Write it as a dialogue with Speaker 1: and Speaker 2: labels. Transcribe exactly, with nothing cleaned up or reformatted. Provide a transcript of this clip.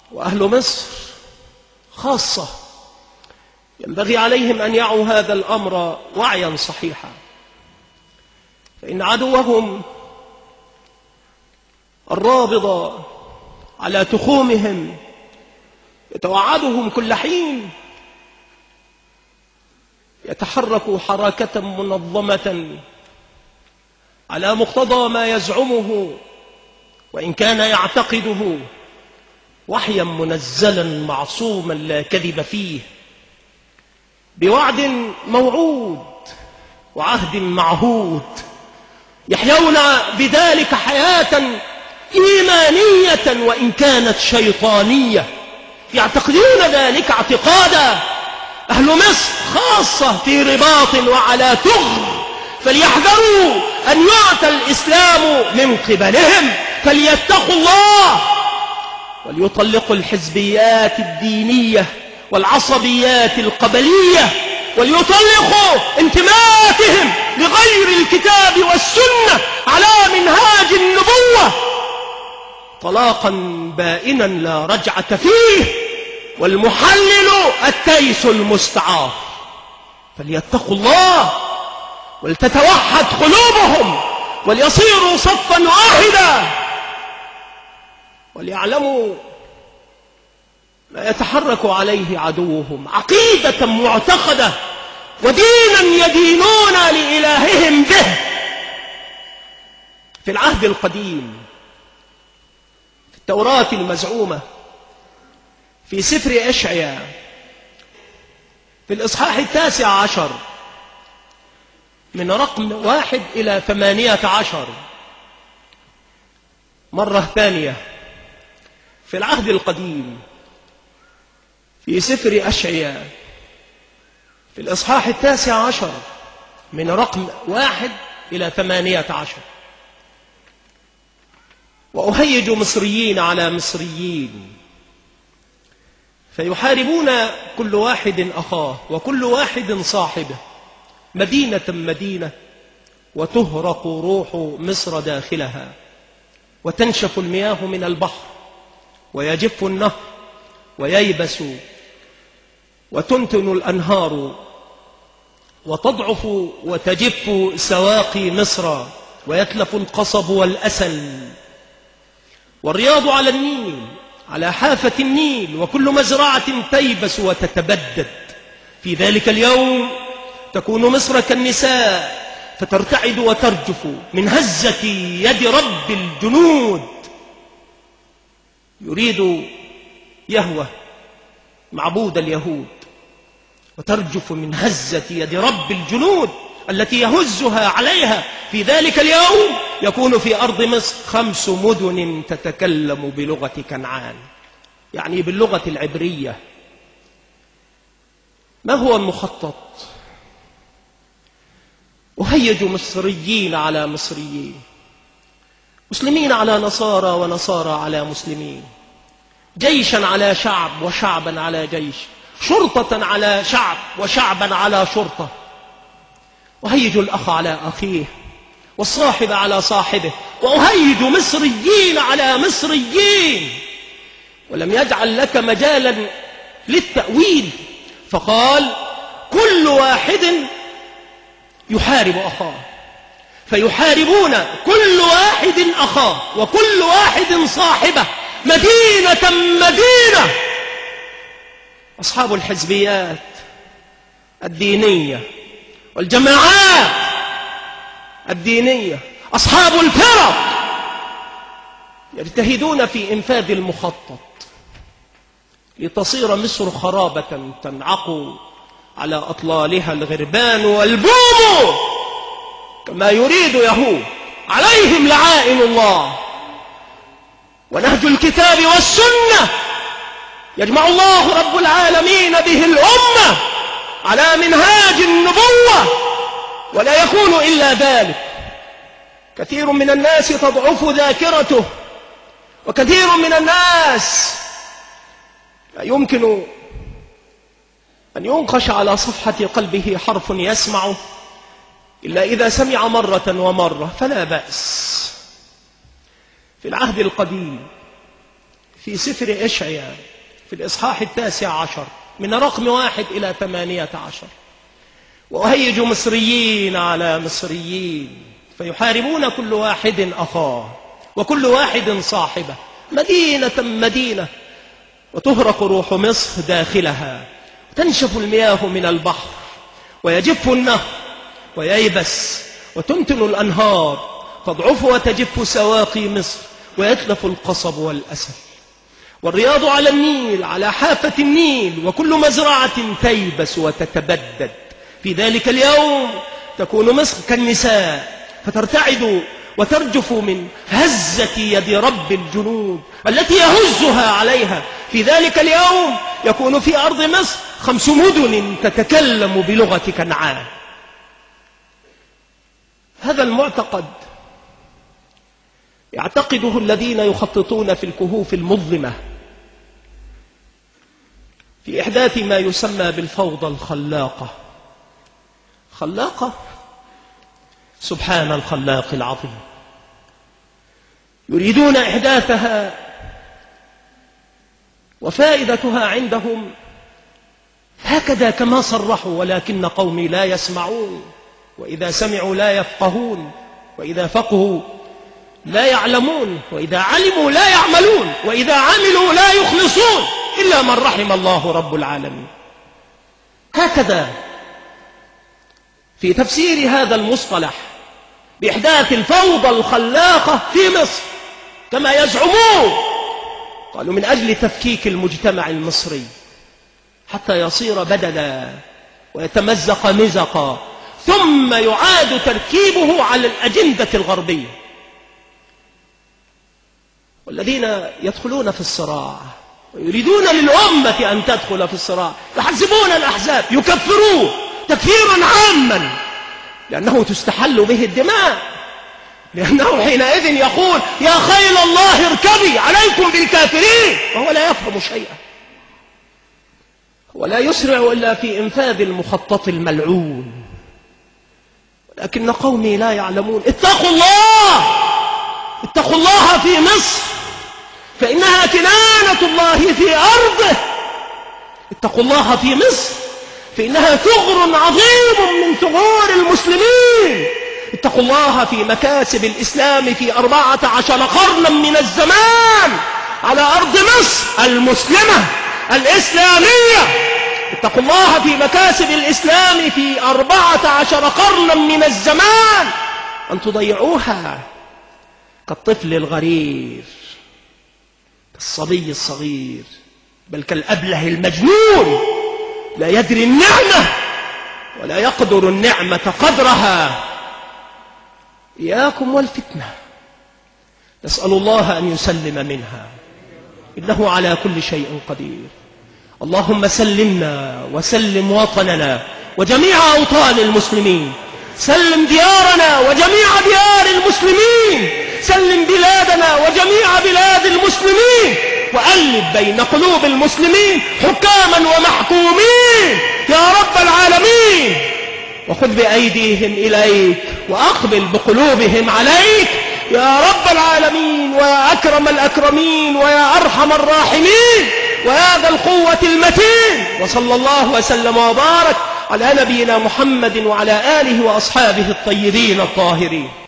Speaker 1: وأهل مصر خاصة ينبغي عليهم أن يعوا هذا الأمر وعيا صحيحا، فإن عدوهم الرابض على تخومهم يتوعدهم كل حين، يتحرك حركة منظمة على مقتضى ما يزعمه، وإن كان يعتقده وحيا منزلا معصوما لا كذب فيه، بوعد موعود وعهد معهود، يحيون بذلك حياة إيمانية وإن كانت شيطانية، يعتقدون ذلك اعتقادا. أهل مصر خاصة في رباط وعلى تغر، فليحذروا أن يعطى الإسلام من قبلهم، فليتقوا الله وليطلقوا الحزبيات الدينية والعصبيات القبلية، وليطلقوا انتماءاتهم لغير الكتاب والسنة على منهاج النبوة طلاقا بائنا لا رجعة فيه، والمحلل التيس المستعار. فليتقوا الله ولتتوحد قلوبهم وليصيروا صفا واحدا، وليعلموا ما يتحرك عليه عدوهم، عقيدة معتقدة ودينا يدينون لإلههم به. في العهد القديم في التوراة المزعومة في سفر إشعياء في الإصحاح التاسع عشر من رقم واحد إلى ثمانية عشر، مرة ثانية في العهد القديم في سفر أشعياء في الإصحاح التاسع عشر من رقم واحد إلى ثمانية عشر: وأهيج مصريين على مصريين فيحاربون كل واحد أخاه وكل واحد صاحبه مدينة مدينة، وتهرق روح مصر داخلها، وتنشف المياه من البحر، ويجف النهر وييبس، وتنتن الأنهار، وتضعف وتجف سواقي مصر، ويتلف القصب والأسل، والرياض على النيل على حافة النيل، وكل مزرعة تيبس وتتبدد. في ذلك اليوم تكون مصر كالنساء فترتعد وترجف من هزة يد رب الجنود. يريد يهوه معبود اليهود، وترجف من هزة يد رب الجنود التي يهزها عليها. في ذلك اليوم يكون في أرض مصر خمس مدن تتكلم بلغة كنعان، يعني باللغة العبرية. ما هو المخطط؟ أهيج مصريين على مصريين، مسلمين على نصارى ونصارى على مسلمين، جيشا على شعب وشعبا على جيش، شرطة على شعب وشعبا على شرطة. أهيج الأخ على أخيه والصاحب على صاحبه، وأهيج مصريين على مصريين. ولم يجعل لك مجالا للتأويل، فقال كل واحد يحارب أخاه، فيحاربون كل واحد أخاه وكل واحد صاحبه مدينة مدينة. أصحاب الحزبيات الدينية والجماعات الدينية، أصحاب الفرق، يجتهدون في إنفاذ المخطط لتصير مصر خرابة تنعق على أطلالها الغربان والبوم كما يريد يهود، عليهم لعائن الله. ونهج الكتاب والسنة يجمع الله رب العالمين به الأمة على منهاج النبوة، ولا يكون إلا ذلك. كثير من الناس تضعف ذاكرته، وكثير من الناس لا يمكن أن ينقش على صفحة قلبه حرف يسمعه إلا إذا سمع مرة ومرة، فلا بأس. في العهد القديم في سفر إشعياء في الإصحاح التاسع عشر من رقم واحد إلى ثمانية عشر: وأهيج مصريين على مصريين فيحاربون كل واحد أخاه وكل واحد صاحبه، مدينة مدينة، وتهرق روح مصر داخلها، وتنشف المياه من البحر، ويجف النهر وييبس، وتنتن الأنهار، تضعف وتجف سواقي مصر، ويتلف القصب والأسل، والرياض على النيل على حافة النيل، وكل مزرعة تيبس وتتبدد. في ذلك اليوم تكون مصر كالنساء فترتعد وترجف من هزة يد رب الجنود التي يهزها عليها. في ذلك اليوم يكون في أرض مصر خمس مدن تتكلم بلغة كنعان. هذا المعتقد يعتقده الذين يخططون في الكهوف المظلمة في إحداث ما يسمى بالفوضى الخلاقة. خلاقة، سبحان الخلاق العظيم، يريدون إحداثها، وفائدتها عندهم هكذا كما صرحوا: ولكن قومي لا يسمعون، وإذا سمعوا لا يفقهون، وإذا فقهوا لا يعلمون، وإذا علموا لا يعملون، وإذا عملوا لا يخلصون إلا من رحم الله رب العالمين. هكذا في تفسير هذا المصطلح بإحداث الفوضى الخلاقة في مصر كما يزعمون، قالوا من أجل تفكيك المجتمع المصري حتى يصير بدلا ويتمزق مزقا، ثم يعاد تركيبه على الأجندة الغربية. والذين يدخلون في الصراع ويريدون للأمة أن تدخل في الصراع يحزبون الأحزاب، يكفروه تكفيرا عاما، لأنه تستحل به الدماء، لأنه حينئذ يقول: يا خيل الله اركبي عليكم بالكافرين، وهو لا يفهم شيئا، ولا يسرع إلا في إنفاذ المخطط الملعون. ولكن قومي لا يعلمون. اتقوا الله، اتقوا الله في مصر فإنها كنانة الله في أرضه. اتقوا الله في مصر فإنها ثغر عظيم من ثغور المسلمين. اتقوا الله في مكاسب الإسلام في أربعة عشر قرنا من الزمان على أرض مصر المسلمة الإسلامية. اتقوا الله في مكاسب الإسلام في أربعة عشر قرنا من الزمان، أن تضيعوها كالطفل الغرير، كالصبي الصغير، بل كالأبله المجنون، لا يدري النعمة ولا يقدر النعمة قدرها. إياكم والفتنة، نسأل الله أن يسلم منها، إنه على كل شيء قدير. اللهم سلمنا وسلم وطننا وجميع أوطان المسلمين، سلم ديارنا وجميع ديار المسلمين، سلم بلادنا وجميع بلاد المسلمين، وألف بين قلوب المسلمين حكاما ومحكومين يا رب العالمين. وخذ بأيديهم إليك وأقبل بقلوبهم عليك يا رب العالمين، ويا أكرم الأكرمين، ويا أرحم الراحمين، ويا ذا القوة المتين. وصلى الله وسلم وبارك على نبينا محمد وعلى آله وأصحابه الطيبين الطاهرين.